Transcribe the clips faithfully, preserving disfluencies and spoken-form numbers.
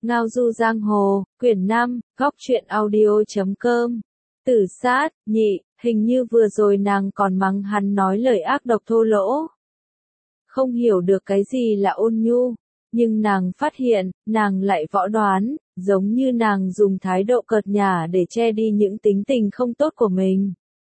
Ngao du giang hồ, quyển năm, góc truyện audio.com. Tử sát, nhị, hình như vừa rồi nàng còn mắng hắn nói lời ác độc thô lỗ. Không hiểu được cái gì là ôn nhu, nhưng nàng phát hiện, nàng lại võ đoán, giống như nàng dùng thái độ cợt nhả để che đi những tính tình không tốt của mình.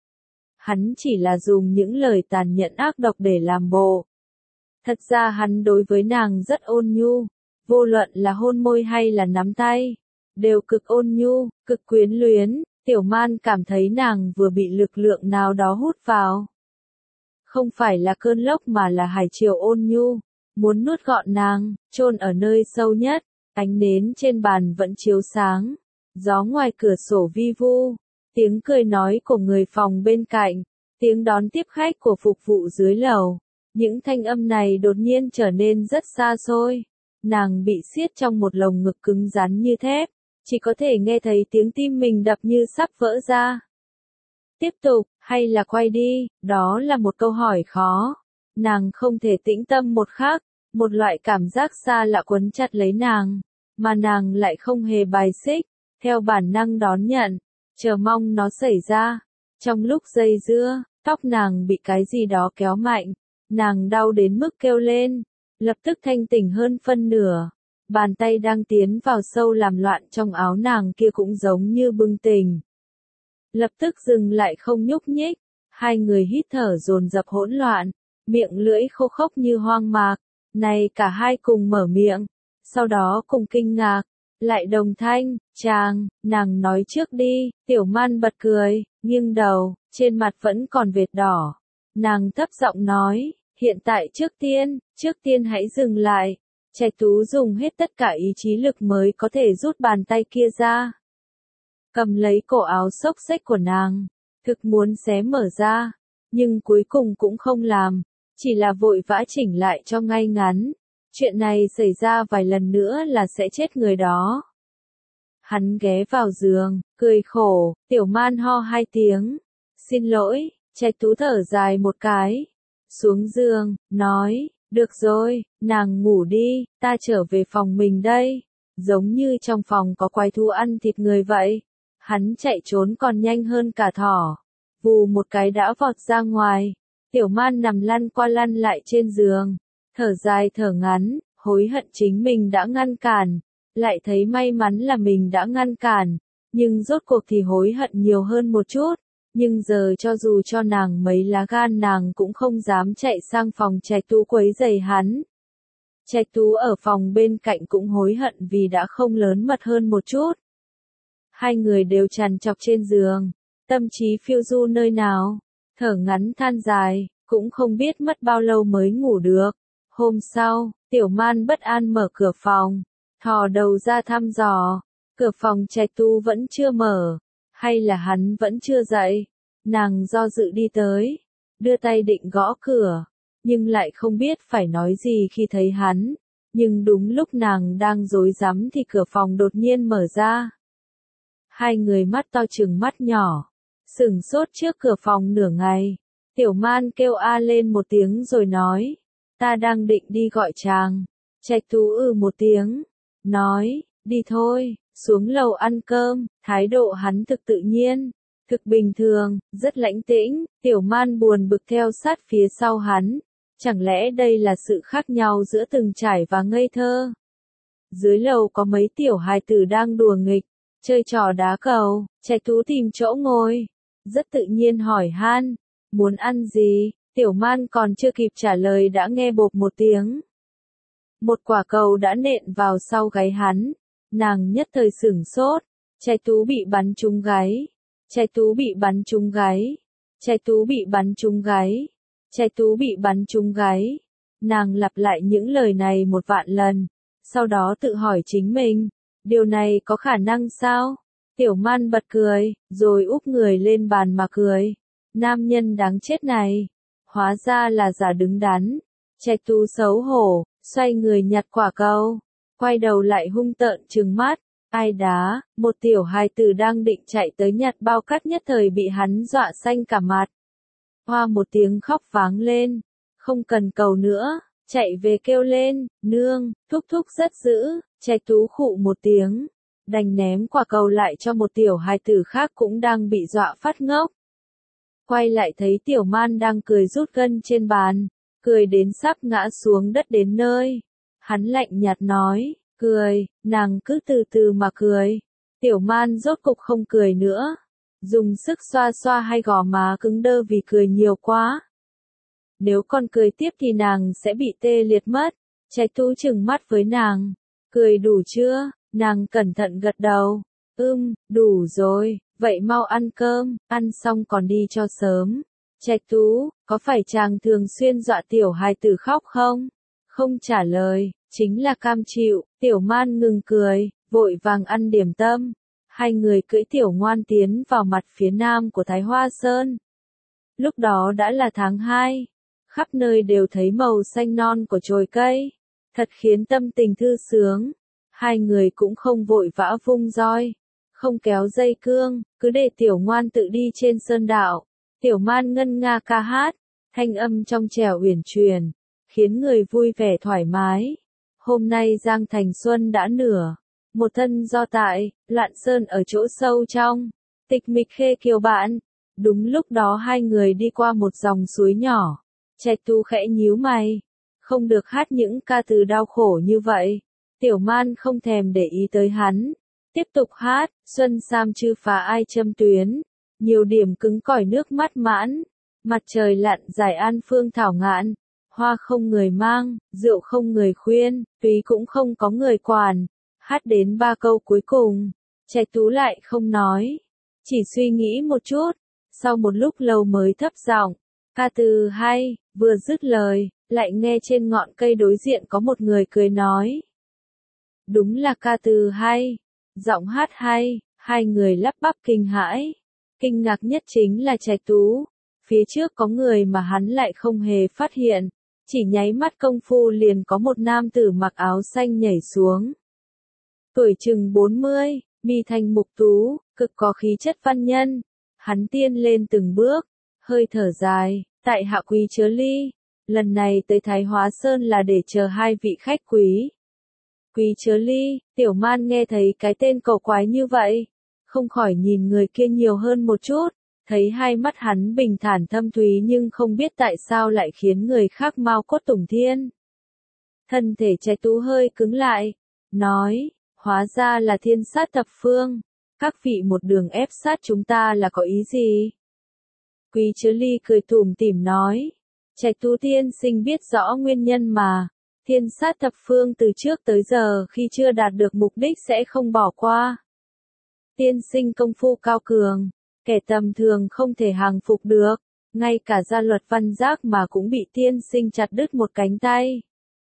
Hắn chỉ là dùng những lời tàn nhẫn ác độc để làm bộ. Thật ra hắn đối với nàng rất ôn nhu, vô luận là hôn môi hay là nắm tay, đều cực ôn nhu, cực quyến luyến. Tiểu Man cảm thấy nàng vừa bị lực lượng nào đó hút vào. Không phải là cơn lốc mà là hải triều ôn nhu, muốn nuốt gọn nàng, chôn ở nơi sâu nhất. Ánh nến trên bàn vẫn chiếu sáng, gió ngoài cửa sổ vi vu, tiếng cười nói của người phòng bên cạnh, tiếng đón tiếp khách của phục vụ dưới lầu. Những thanh âm này đột nhiên trở nên rất xa xôi. Nàng bị siết trong một lồng ngực cứng rắn như thép, chỉ có thể nghe thấy tiếng tim mình đập như sắp vỡ ra. Tiếp tục, hay là quay đi, đó là một câu hỏi khó. Nàng không thể tĩnh tâm một khắc, một loại cảm giác xa lạ quấn chặt lấy nàng, mà nàng lại không hề bài xích, theo bản năng đón nhận, chờ mong nó xảy ra. Trong lúc dây dưa, tóc nàng bị cái gì đó kéo mạnh, nàng đau đến mức kêu lên, lập tức thanh tỉnh hơn phân nửa. Bàn tay đang tiến vào sâu làm loạn trong áo nàng kia cũng giống như bừng tỉnh. Lập tức dừng lại không nhúc nhích, hai người hít thở dồn dập hỗn loạn, miệng lưỡi khô khốc như hoang mạc. Này cả hai cùng mở miệng, sau đó cùng kinh ngạc, lại đồng thanh, chàng, nàng nói trước đi. Tiểu Man bật cười, nghiêng đầu, trên mặt vẫn còn vệt đỏ. Nàng thấp giọng nói, hiện tại trước tiên, trước tiên hãy dừng lại. Trạch Tú dùng hết tất cả ý chí lực mới có thể rút bàn tay kia ra. Cầm lấy cổ áo xốc xếch của nàng, thực muốn xé mở ra, nhưng cuối cùng cũng không làm, chỉ là vội vã chỉnh lại cho ngay ngắn. Chuyện này xảy ra vài lần nữa là sẽ chết người đó. Hắn ghé vào giường, cười khổ, Tiểu Man ho hai tiếng. Xin lỗi, Trạch Tú thở dài một cái. Xuống giường, nói, được rồi, nàng ngủ đi, ta trở về phòng mình đây. Giống như trong phòng có quái thú ăn thịt người vậy. Hắn chạy trốn còn nhanh hơn cả thỏ. Vù một cái đã vọt ra ngoài. Tiểu Man nằm lăn qua lăn lại trên giường. Thở dài thở ngắn, hối hận chính mình đã ngăn cản. Lại thấy may mắn là mình đã ngăn cản. Nhưng rốt cuộc thì hối hận nhiều hơn một chút. Nhưng giờ cho dù cho nàng mấy lá gan nàng cũng không dám chạy sang phòng Trạch Tú quấy rầy hắn. Trạch Tú ở phòng bên cạnh cũng hối hận vì đã không lớn mật hơn một chút. Hai người đều trằn trọc trên giường, tâm trí phiêu du nơi nào, thở ngắn than dài, cũng không biết mất bao lâu mới ngủ được. Hôm sau, Tiểu Man bất an mở cửa phòng, thò đầu ra thăm dò, cửa phòng Trạch Tú vẫn chưa mở. Hay là hắn vẫn chưa dậy? Nàng do dự đi tới, đưa tay định gõ cửa, nhưng lại không biết phải nói gì khi thấy hắn. Nhưng đúng lúc nàng đang rối rắm thì cửa phòng đột nhiên mở ra. Hai người mắt to trừng mắt nhỏ, sửng sốt trước cửa phòng nửa ngày. Tiểu Man kêu a lên một tiếng rồi nói, ta đang định đi gọi chàng. Trạch Tú ừ một tiếng, nói, đi thôi. Xuống lầu ăn cơm, thái độ hắn thực tự nhiên, thực bình thường, rất lãnh tĩnh. Tiểu Man buồn bực theo sát phía sau hắn. Chẳng lẽ đây là sự khác nhau giữa từng trải và ngây thơ? Dưới lầu có mấy tiểu hài tử đang đùa nghịch, chơi trò đá cầu. Trạch Tú tìm chỗ ngồi, rất tự nhiên hỏi han, muốn ăn gì? Tiểu Man còn chưa kịp trả lời đã nghe bộp một tiếng. Một quả cầu đã nện vào sau gáy hắn. Nàng nhất thời sửng sốt, Trạch Tú bị bắn trúng gáy, Trạch Tú bị bắn trúng gáy, Trạch Tú bị bắn trúng gáy, Trạch Tú bị bắn trúng gáy. Nàng lặp lại những lời này một vạn lần, sau đó tự hỏi chính mình, điều này có khả năng sao? Tiểu Man bật cười, rồi úp người lên bàn mà cười. Nam nhân đáng chết này, hóa ra là giả đứng đắn. Trạch Tú xấu hổ, xoay người nhặt quả cầu. Quay đầu lại hung tợn trừng mắt, ai đá, một tiểu hài tử đang định chạy tới nhặt bao cát nhất thời bị hắn dọa xanh cả mặt. Hoa một tiếng khóc váng lên, không cần cầu nữa, chạy về kêu lên, nương, thúc thúc rất dữ, Trạch Tú khụ một tiếng, đành ném quả cầu lại cho một tiểu hài tử khác cũng đang bị dọa phát ngốc. Quay lại thấy Tiểu Man đang cười rút gân trên bàn, cười đến sắp ngã xuống đất đến nơi. Hắn lạnh nhạt nói, cười, nàng cứ từ từ mà cười. Tiểu Man rốt cục không cười nữa, dùng sức xoa xoa hai gò má cứng đơ vì cười nhiều quá. Nếu còn cười tiếp thì nàng sẽ bị tê liệt mất. Trạch Tú trừng mắt với nàng, cười đủ chưa? Nàng cẩn thận gật đầu, ưm, đủ rồi, vậy mau ăn cơm, ăn xong còn đi cho sớm. Trạch Tú, có phải chàng thường xuyên dọa tiểu hài tử khóc không? Không trả lời, chính là cam chịu. Tiểu Man ngừng cười, vội vàng ăn điểm tâm. Hai người cưỡi Tiểu Ngoan tiến vào mặt phía nam của Thái Hoa Sơn. Lúc đó đã là tháng hai, khắp nơi đều thấy màu xanh non của chồi cây, thật khiến tâm tình thư sướng. Hai người cũng không vội vã vung roi, không kéo dây cương, cứ để Tiểu Ngoan tự đi trên sơn đạo. Tiểu Man ngân nga ca hát, thanh âm trong trẻo uyển chuyển, khiến người vui vẻ thoải mái. Hôm nay Giang Thành Xuân đã nửa, một thân do tại, Lạn Sơn ở chỗ sâu trong, tịch mịch khê kiều bạn. Đúng lúc đó hai người đi qua một dòng suối nhỏ. Trạch Tú khẽ nhíu mày, không được hát những ca từ đau khổ như vậy. Tiểu Man không thèm để ý tới hắn, tiếp tục hát, xuân sam chư phá ai châm tuyến, nhiều điểm cứng cỏi nước mắt mãn, mặt trời lặn dài an phương thảo ngạn, hoa không người mang, rượu không người khuyên, túy cũng không có người quản. Hát đến ba câu cuối cùng, Trạch Tú lại không nói, chỉ suy nghĩ một chút, sau một lúc lâu mới thấp giọng, ca từ hay, vừa dứt lời, lại nghe trên ngọn cây đối diện có một người cười nói. Đúng là ca từ hay, giọng hát hay, hai người lắp bắp kinh hãi. Kinh ngạc nhất chính là Trạch Tú, phía trước có người mà hắn lại không hề phát hiện, chỉ nháy mắt công phu liền có một nam tử mặc áo xanh nhảy xuống. Tuổi chừng bốn mươi, mi thanh mục tú, cực có khí chất văn nhân, hắn tiên lên từng bước, hơi thở dài, tại hạ Quý Chớ Ly, lần này tới Thái Hóa Sơn là để chờ hai vị khách quý. Quý Chớ Ly, Tiểu Man nghe thấy cái tên cầu quái như vậy, không khỏi nhìn người kia nhiều hơn một chút, thấy hai mắt hắn bình thản thâm thúy nhưng không biết tại sao lại khiến người khác mau cốt tủng thiên. Thân thể Trạch Tú hơi cứng lại, nói, hóa ra là Thiên Sát thập phương, các vị một đường ép sát chúng ta là có ý gì? Quý Chớ Ly cười tủm tỉm nói, Trạch Tú tiên sinh biết rõ nguyên nhân mà. Thiên Sát thập phương từ trước tới giờ khi chưa đạt được mục đích sẽ không bỏ qua. Tiên sinh công phu cao cường, kẻ tầm thường không thể hàng phục được, ngay cả gia luật văn giác mà cũng bị tiên sinh chặt đứt một cánh tay.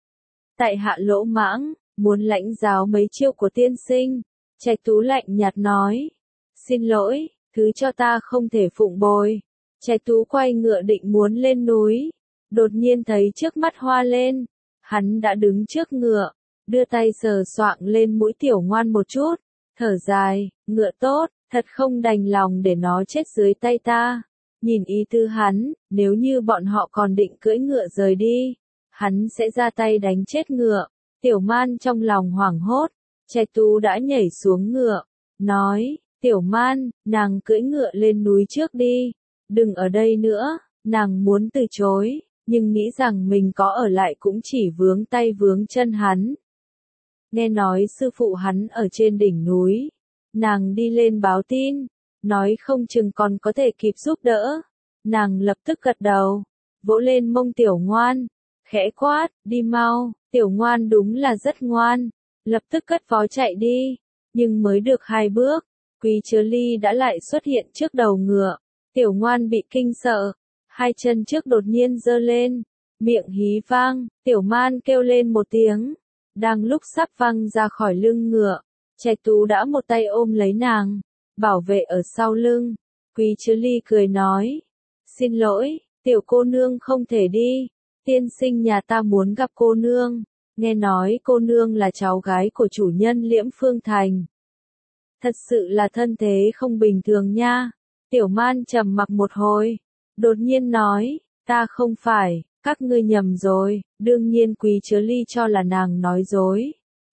Tại hạ lỗ mãng, muốn lãnh giáo mấy chiêu của tiên sinh. Trạch Tú lạnh nhạt nói, xin lỗi, thứ cho ta không thể phụng bồi. Trạch Tú quay ngựa định muốn lên núi, đột nhiên thấy trước mắt hoa lên. Hắn đã đứng trước ngựa, đưa tay sờ soạng lên mũi Tiểu Ngoan một chút, thở dài, ngựa tốt, thật không đành lòng để nó chết dưới tay ta. Nhìn ý tư hắn, nếu như bọn họ còn định cưỡi ngựa rời đi, hắn sẽ ra tay đánh chết ngựa. Tiểu Man trong lòng hoảng hốt, Trạch Tú đã nhảy xuống ngựa, nói, Tiểu Man, nàng cưỡi ngựa lên núi trước đi, đừng ở đây nữa. Nàng muốn từ chối, nhưng nghĩ rằng mình có ở lại cũng chỉ vướng tay vướng chân hắn. Nghe nói sư phụ hắn ở trên đỉnh núi, nàng đi lên báo tin, nói không chừng còn có thể kịp giúp đỡ. Nàng lập tức gật đầu, vỗ lên mông Tiểu Ngoan, khẽ quát, đi mau. Tiểu Ngoan đúng là rất ngoan, lập tức cất vó chạy đi, nhưng mới được hai bước, Quý Chớ Ly đã lại xuất hiện trước đầu ngựa. Tiểu Ngoan bị kinh sợ, hai chân trước đột nhiên giơ lên, miệng hí vang, Tiểu Man kêu lên một tiếng, đang lúc sắp văng ra khỏi lưng ngựa, Trạch Tú đã một tay ôm lấy nàng, bảo vệ ở sau lưng. Quý Chớ Ly cười nói, xin lỗi, tiểu cô nương không thể đi, tiên sinh nhà ta muốn gặp cô nương, nghe nói cô nương là cháu gái của chủ nhân Liễm Phương Thành. Thật sự là thân thế không bình thường nha. Tiểu Man trầm mặc một hồi, đột nhiên nói, ta không phải, các ngươi nhầm rồi. Đương nhiên Quý Chớ Ly cho là nàng nói dối,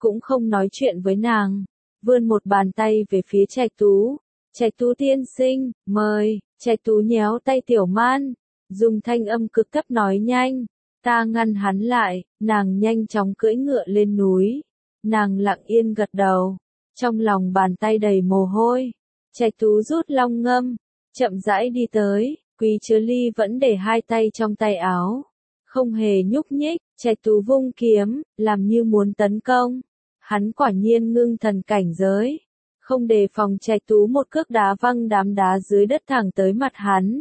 cũng không nói chuyện với nàng, vươn một bàn tay về phía Trạch Tú. Trạch Tú tiên sinh, mời. Trạch Tú nhéo tay Tiểu Man, dùng thanh âm cực thấp nói nhanh. Ta ngăn hắn lại, nàng nhanh chóng cưỡi ngựa lên núi. Nàng lặng yên gật đầu, trong lòng bàn tay đầy mồ hôi. Trạch Tú rút long ngâm, chậm rãi đi tới, Quý Chứa Ly vẫn để hai tay trong tay áo, không hề nhúc nhích. Trạch Tú vung kiếm, làm như muốn tấn công. Hắn quả nhiên ngưng thần cảnh giới, không đề phòng Trạch Tú một cước đá văng đám đá dưới đất thẳng tới mặt hắn.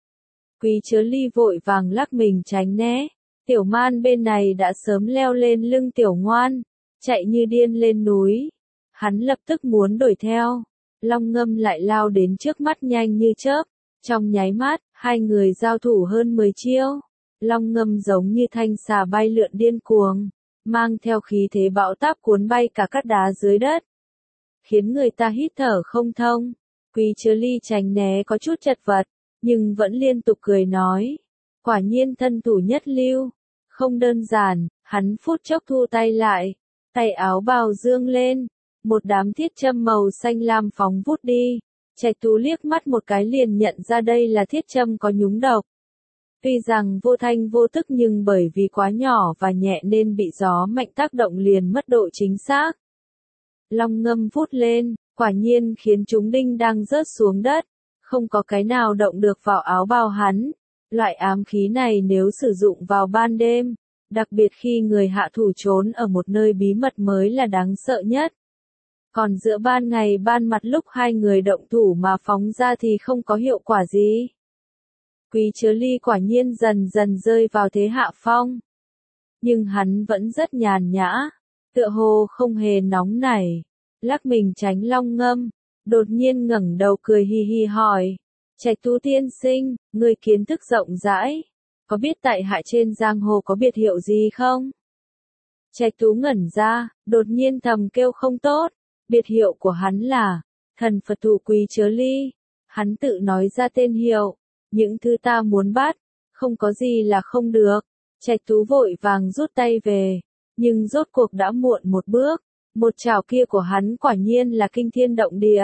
Quý Chứa Ly vội vàng lắc mình tránh né. Tiểu Man bên này đã sớm leo lên lưng Tiểu Ngoan, chạy như điên lên núi. Hắn lập tức muốn đuổi theo. Long Ngâm lại lao đến trước mắt nhanh như chớp. Trong nháy mắt, hai người giao thủ hơn mười chiêu. Long Ngâm giống như thanh xà bay lượn điên cuồng, mang theo khí thế bão táp cuốn bay cả cát đá dưới đất, khiến người ta hít thở không thông. Quý Chứa Ly tránh né có chút chật vật, nhưng vẫn liên tục cười nói. Quả nhiên thân thủ nhất lưu, không đơn giản. Hắn phút chốc thu tay lại, tay áo bào dương lên, một đám thiết châm màu xanh lam phóng vút đi. Trạch Tú liếc mắt một cái liền nhận ra đây là thiết châm có nhúng độc. Tuy rằng vô thanh vô tức nhưng bởi vì quá nhỏ và nhẹ nên bị gió mạnh tác động liền mất độ chính xác. Long Ngâm vút lên, quả nhiên khiến chúng đinh đang rớt xuống đất, không có cái nào động được vào áo bào hắn. Loại ám khí này nếu sử dụng vào ban đêm, đặc biệt khi người hạ thủ trốn ở một nơi bí mật mới là đáng sợ nhất. Còn giữa ban ngày ban mặt lúc hai người động thủ mà phóng ra thì không có hiệu quả gì. Quý Chứa Ly quả nhiên dần dần rơi vào thế hạ phong. Nhưng hắn vẫn rất nhàn nhã, tựa hồ không hề nóng nảy, lắc mình tránh Long Ngâm, đột nhiên ngẩng đầu cười hi hi hỏi. Trạch Tú tiên sinh, người kiến thức rộng rãi, có biết tại hạ trên giang hồ có biệt hiệu gì không? Trạch Tú ngẩn ra, đột nhiên thầm kêu không tốt. Biệt hiệu của hắn là Thần Phật Thủ Quý Chứa Ly. Hắn tự nói ra tên hiệu. Những thứ ta muốn bắt, không có gì là không được. Trạch Tú vội vàng rút tay về, nhưng rốt cuộc đã muộn một bước. Một chảo kia của hắn quả nhiên là kinh thiên động địa,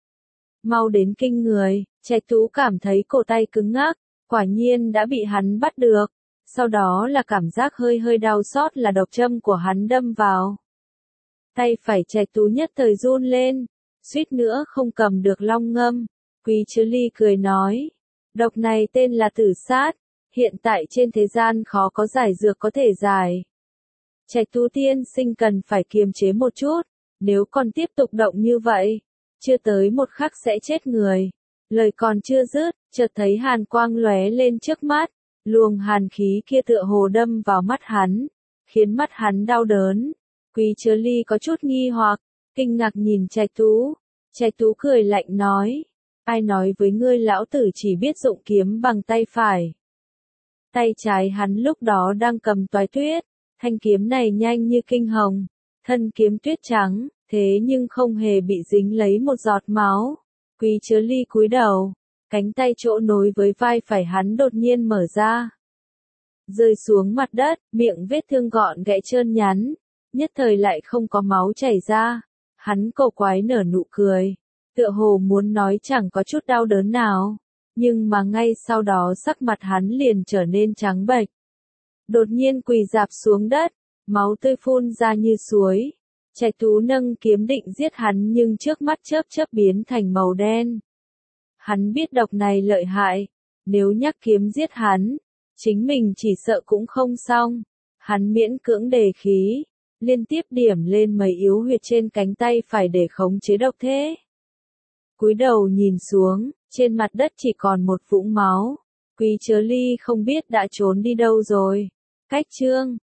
mau đến kinh người. Trạch Tú cảm thấy cổ tay cứng ngắc, quả nhiên đã bị hắn bắt được. Sau đó là cảm giác hơi hơi đau xót là độc châm của hắn đâm vào. Tay phải Trạch Tú nhất thời run lên, suýt nữa không cầm được Long Ngâm. Quý Chứa Ly cười nói, độc này tên là tử sát, hiện tại trên thế gian khó có giải dược có thể giải. Trạch Tú tiên sinh cần phải kiềm chế một chút, nếu còn tiếp tục động như vậy, chưa tới một khắc sẽ chết người. Lời còn chưa dứt, chợt thấy hàn quang lóe lên trước mắt, luồng hàn khí kia tựa hồ đâm vào mắt hắn, khiến mắt hắn đau đớn. Quý Chứa Ly có chút nghi hoặc, kinh ngạc nhìn Trạch Tú. Trạch Tú cười lạnh nói, ai nói với ngươi lão tử chỉ biết dụng kiếm bằng tay phải. Tay trái hắn lúc đó đang cầm toái tuyết, thanh kiếm này nhanh như kinh hồng, thân kiếm tuyết trắng, thế nhưng không hề bị dính lấy một giọt máu. Quý Chứa Ly cúi đầu, cánh tay chỗ nối với vai phải hắn đột nhiên mở ra, rơi xuống mặt đất, miệng vết thương gọn gẽ trơn nhắn, nhất thời lại không có máu chảy ra. Hắn cổ quái nở nụ cười, tựa hồ muốn nói chẳng có chút đau đớn nào, nhưng mà ngay sau đó sắc mặt hắn liền trở nên trắng bệch. Đột nhiên quỳ rạp xuống đất, máu tươi phun ra như suối. Trạch Tú nâng kiếm định giết hắn nhưng trước mắt chớp chớp biến thành màu đen. Hắn biết độc này lợi hại, nếu nhắc kiếm giết hắn, chính mình chỉ sợ cũng không xong. Hắn miễn cưỡng đề khí, liên tiếp điểm lên mấy yếu huyệt trên cánh tay phải để khống chế độc thế. Cúi đầu nhìn xuống, trên mặt đất chỉ còn một vũng máu. Quý Chứa Ly không biết đã trốn đi đâu rồi. Cách chương